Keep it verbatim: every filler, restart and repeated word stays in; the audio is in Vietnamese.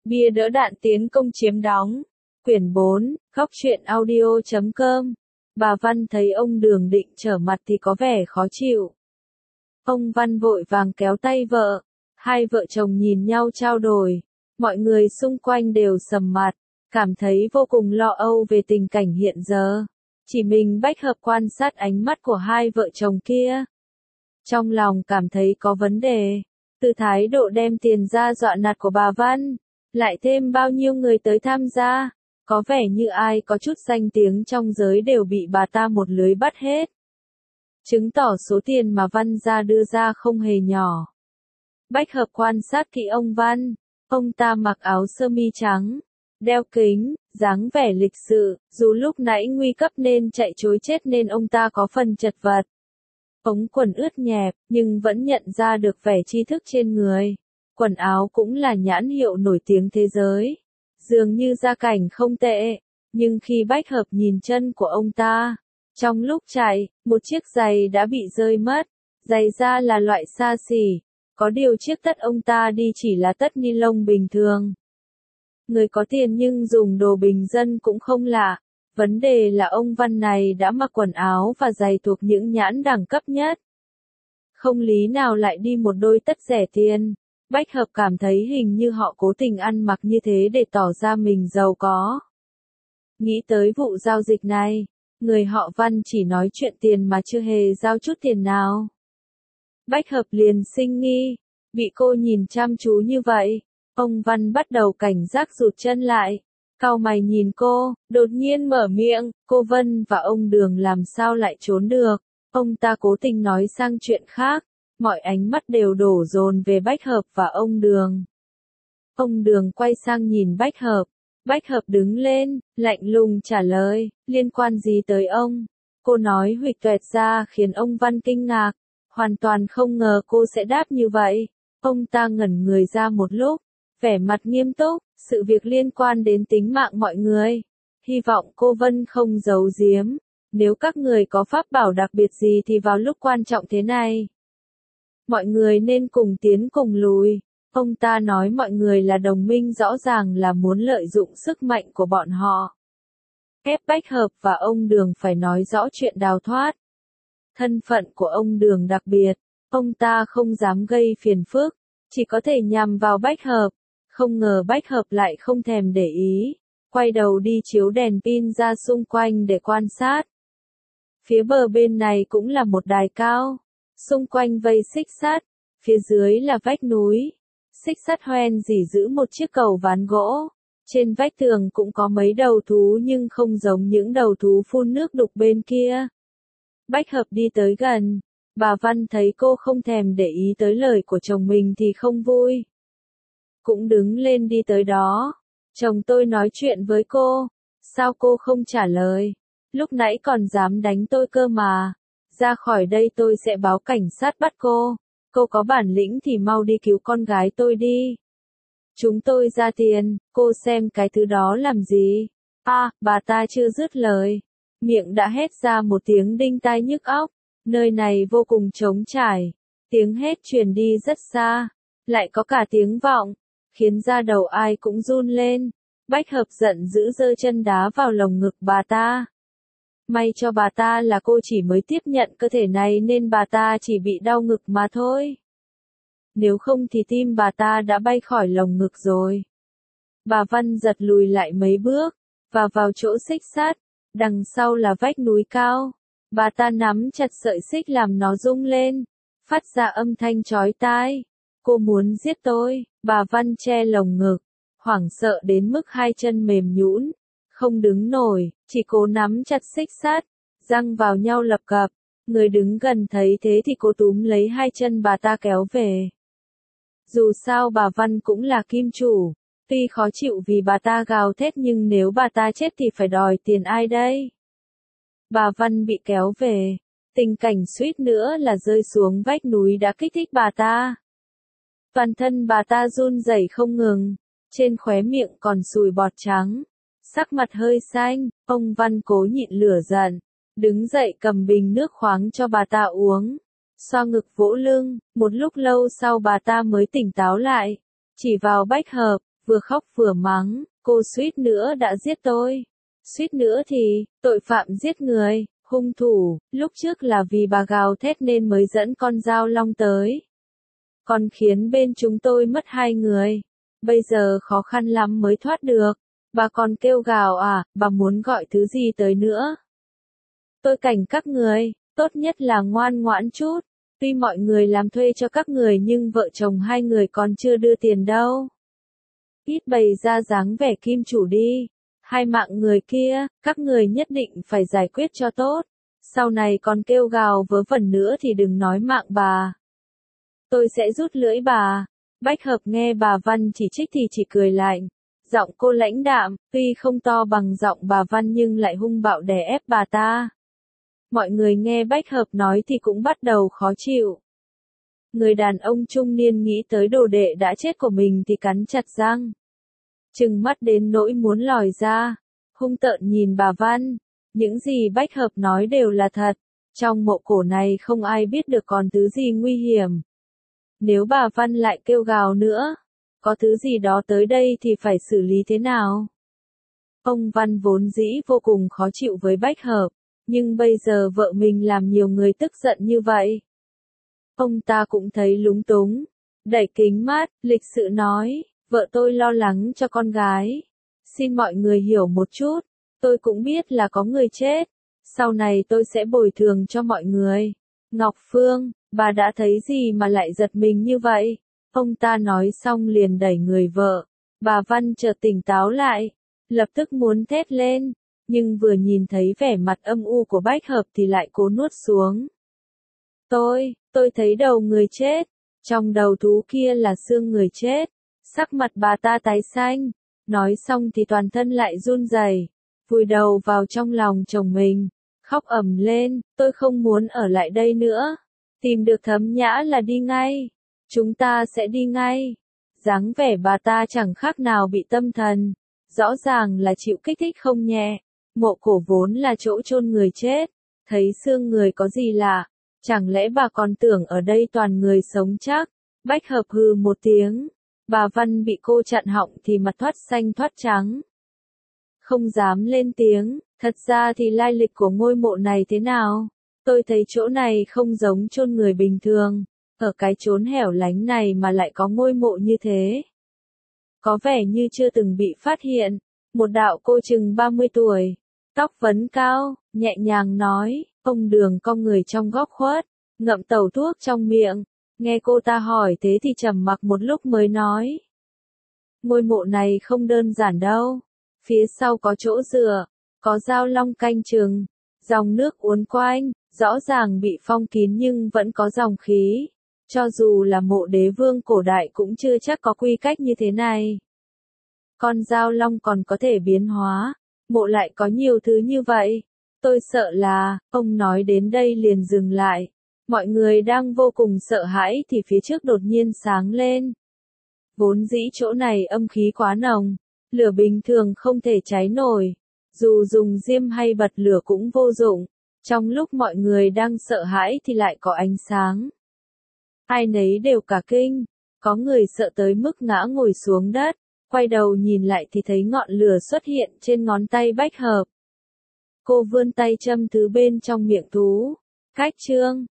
Bia đỡ đạn tiến công chiếm đóng. Quyển bốn, góc truyện audio chấm com. Bà Văn thấy ông Đường định trở mặt thì có vẻ khó chịu. Ông Văn vội vàng kéo tay vợ. Hai vợ chồng nhìn nhau trao đổi. Mọi người xung quanh đều sầm mặt, cảm thấy vô cùng lo âu về tình cảnh hiện giờ. Chỉ mình Bách Hợp quan sát ánh mắt của hai vợ chồng kia. Trong lòng cảm thấy có vấn đề. Từ thái độ đem tiền ra dọa nạt của bà Văn, lại thêm bao nhiêu người tới tham gia, có vẻ như ai có chút danh tiếng trong giới đều bị bà ta một lưới bắt hết. Chứng tỏ số tiền mà Văn gia đưa ra không hề nhỏ. Bách Hợp quan sát kỹ ông Văn, ông ta mặc áo sơ mi trắng, đeo kính, dáng vẻ lịch sự, dù lúc nãy nguy cấp nên chạy trối chết nên ông ta có phần chật vật. Ống quần ướt nhẹp, nhưng vẫn nhận ra được vẻ tri thức trên người. Quần áo cũng là nhãn hiệu nổi tiếng thế giới. Dường như gia cảnh không tệ, nhưng khi Bách Hợp nhìn chân của ông ta, trong lúc chạy, một chiếc giày đã bị rơi mất. Giày da là loại xa xỉ, có điều chiếc tất ông ta đi chỉ là tất ni lông bình thường. Người có tiền nhưng dùng đồ bình dân cũng không lạ. Vấn đề là ông Văn này đã mặc quần áo và giày thuộc những nhãn đẳng cấp nhất. Không lý nào lại đi một đôi tất rẻ tiền. Bách Hợp cảm thấy hình như họ cố tình ăn mặc như thế để tỏ ra mình giàu có. Nghĩ tới vụ giao dịch này, người họ Văn chỉ nói chuyện tiền mà chưa hề giao chút tiền nào. Bách Hợp liền sinh nghi, bị cô nhìn chăm chú như vậy, ông Văn bắt đầu cảnh giác rụt chân lại. Cau mày nhìn cô, đột nhiên mở miệng, cô Vân và ông Đường làm sao lại trốn được. Ông ta cố tình nói sang chuyện khác, mọi ánh mắt đều đổ dồn về Bách Hợp và ông Đường. Ông Đường quay sang nhìn Bách Hợp, Bách Hợp đứng lên, lạnh lùng trả lời, liên quan gì tới ông? Cô nói huỵch toẹt ra khiến ông Văn kinh ngạc, hoàn toàn không ngờ cô sẽ đáp như vậy. Ông ta ngẩn người ra một lúc, vẻ mặt nghiêm túc, sự việc liên quan đến tính mạng mọi người. Hy vọng cô Vân không giấu giếm, nếu các người có pháp bảo đặc biệt gì thì vào lúc quan trọng thế này, mọi người nên cùng tiến cùng lùi. Ông ta nói mọi người là đồng minh rõ ràng là muốn lợi dụng sức mạnh của bọn họ. Ép Bách Hợp và ông Đường phải nói rõ chuyện đào thoát. Thân phận của ông Đường đặc biệt, ông ta không dám gây phiền phức, chỉ có thể nhằm vào Bách Hợp. Không ngờ Bách Hợp lại không thèm để ý, quay đầu đi chiếu đèn pin ra xung quanh để quan sát. Phía bờ bên này cũng là một đài cao, xung quanh vây xích sắt, phía dưới là vách núi. Xích sắt hoen rỉ giữ một chiếc cầu ván gỗ, trên vách tường cũng có mấy đầu thú nhưng không giống những đầu thú phun nước đục bên kia. Bách Hợp đi tới gần, bà Văn thấy cô không thèm để ý tới lời của chồng mình thì không vui. Cũng đứng lên đi tới đó. Chồng tôi nói chuyện với cô, sao cô không trả lời? Lúc nãy còn dám đánh tôi cơ mà. Ra khỏi đây tôi sẽ báo cảnh sát bắt cô. Cô có bản lĩnh thì mau đi cứu con gái tôi đi. Chúng tôi ra tiền, cô xem cái thứ đó làm gì? À, bà ta chưa dứt lời. Miệng đã hét ra một tiếng đinh tai nhức óc. Nơi này vô cùng trống trải. Tiếng hét truyền đi rất xa. Lại có cả tiếng vọng, khiến da đầu ai cũng run lên. Bách Hợp giận dữ giơ chân đá vào lồng ngực bà ta. May cho bà ta là cô chỉ mới tiếp nhận cơ thể này nên bà ta chỉ bị đau ngực mà thôi. Nếu không thì tim bà ta đã bay khỏi lồng ngực rồi. Bà Văn giật lùi lại mấy bước, và vào chỗ xích sắt, đằng sau là vách núi cao. Bà ta nắm chặt sợi xích làm nó rung lên, phát ra âm thanh chói tai. Cô muốn giết tôi, bà Văn che lồng ngực, hoảng sợ đến mức hai chân mềm nhũn, không đứng nổi, chỉ cố nắm chặt xích sắt, răng vào nhau lập cập. Người đứng gần thấy thế thì cố túm lấy hai chân bà ta kéo về. Dù sao bà Văn cũng là kim chủ, tuy khó chịu vì bà ta gào thét nhưng nếu bà ta chết thì phải đòi tiền ai đây? Bà Văn bị kéo về, tình cảnh suýt nữa là rơi xuống vách núi đã kích thích bà ta. Toàn thân bà ta run rẩy không ngừng, trên khóe miệng còn sùi bọt trắng, sắc mặt hơi xanh. Ông Văn cố nhịn lửa giận, đứng dậy cầm bình nước khoáng cho bà ta uống, xoa ngực vỗ lưng. Một lúc lâu sau bà ta mới tỉnh táo lại, chỉ vào Bách Hợp, vừa khóc vừa mắng, cô suýt nữa đã giết tôi. Suýt nữa thì, tội phạm giết người, hung thủ, lúc trước là vì bà gào thét nên mới dẫn con dao long tới. Còn khiến bên chúng tôi mất hai người. Bây giờ khó khăn lắm mới thoát được. Bà còn kêu gào à, bà muốn gọi thứ gì tới nữa. Tôi cảnh các người, tốt nhất là ngoan ngoãn chút. Tuy mọi người làm thuê cho các người nhưng vợ chồng hai người còn chưa đưa tiền đâu. Ít bày ra dáng vẻ kim chủ đi. Hai mạng người kia, các người nhất định phải giải quyết cho tốt. Sau này còn kêu gào vớ vẩn nữa thì đừng nói mạng bà. Tôi sẽ rút lưỡi bà. Bách Hợp nghe bà Văn chỉ trích thì chỉ cười lạnh. Giọng cô lãnh đạm, tuy không to bằng giọng bà Văn nhưng lại hung bạo đè ép bà ta. Mọi người nghe Bách Hợp nói thì cũng bắt đầu khó chịu. Người đàn ông trung niên nghĩ tới đồ đệ đã chết của mình thì cắn chặt răng. Trừng mắt đến nỗi muốn lòi ra. Hung tợn nhìn bà Văn. Những gì Bách Hợp nói đều là thật. Trong mộ cổ này không ai biết được còn thứ gì nguy hiểm. Nếu bà Văn lại kêu gào nữa, có thứ gì đó tới đây thì phải xử lý thế nào? Ông Văn vốn dĩ vô cùng khó chịu với Bách Hợp, nhưng bây giờ vợ mình làm nhiều người tức giận như vậy. Ông ta cũng thấy lúng túng, đẩy kính mắt, lịch sự nói, vợ tôi lo lắng cho con gái. Xin mọi người hiểu một chút, tôi cũng biết là có người chết, sau này tôi sẽ bồi thường cho mọi người. Ngọc Phương, bà đã thấy gì mà lại giật mình như vậy? Ông ta nói xong liền đẩy người vợ. Bà Văn chợt tỉnh táo lại, lập tức muốn thét lên, nhưng vừa nhìn thấy vẻ mặt âm u của Bách Hợp thì lại cố nuốt xuống. Tôi, tôi thấy đầu người chết, trong đầu thú kia là xương người chết. Sắc mặt bà ta tái xanh, nói xong thì toàn thân lại run rẩy, vùi đầu vào trong lòng chồng mình, khóc ầm lên, tôi không muốn ở lại đây nữa. Tìm được Thấm Nhã là đi ngay. Chúng ta sẽ đi ngay. Dáng vẻ bà ta chẳng khác nào bị tâm thần. Rõ ràng là chịu kích thích không nhẹ. Mộ cổ vốn là chỗ chôn người chết. Thấy xương người có gì lạ. Chẳng lẽ bà còn tưởng ở đây toàn người sống chắc. Bách Hợp hừ một tiếng. Bà Văn bị cô chặn họng thì mặt thoát xanh thoát trắng. Không dám lên tiếng. Thật ra thì lai lịch của ngôi mộ này thế nào? Tôi thấy chỗ này không giống chôn người bình thường. Ở cái chốn hẻo lánh này mà lại có ngôi mộ như thế. Có vẻ như chưa từng bị phát hiện. Một đạo cô chừng ba mươi tuổi. Tóc vấn cao, nhẹ nhàng nói. Ông Đường cong người trong góc khuất. Ngậm tẩu thuốc trong miệng. Nghe cô ta hỏi thế thì trầm mặc một lúc mới nói. Ngôi mộ này không đơn giản đâu. Phía sau có chỗ dựa. Có dao long canh chừng. Dòng nước uốn quanh. Rõ ràng bị phong kín nhưng vẫn có dòng khí. Cho dù là mộ đế vương cổ đại cũng chưa chắc có quy cách như thế này. Con dao long còn có thể biến hóa. Mộ lại có nhiều thứ như vậy. Tôi sợ là, ông nói đến đây liền dừng lại. Mọi người đang vô cùng sợ hãi thì phía trước đột nhiên sáng lên. Vốn dĩ chỗ này âm khí quá nồng. Lửa bình thường không thể cháy nổi. Dù dùng diêm hay bật lửa cũng vô dụng. Trong lúc mọi người đang sợ hãi thì lại có ánh sáng. Ai nấy đều cả kinh, có người sợ tới mức ngã ngồi xuống đất, quay đầu nhìn lại thì thấy ngọn lửa xuất hiện trên ngón tay Bách Hợp. Cô vươn tay châm thứ bên trong miệng thú. Cách chương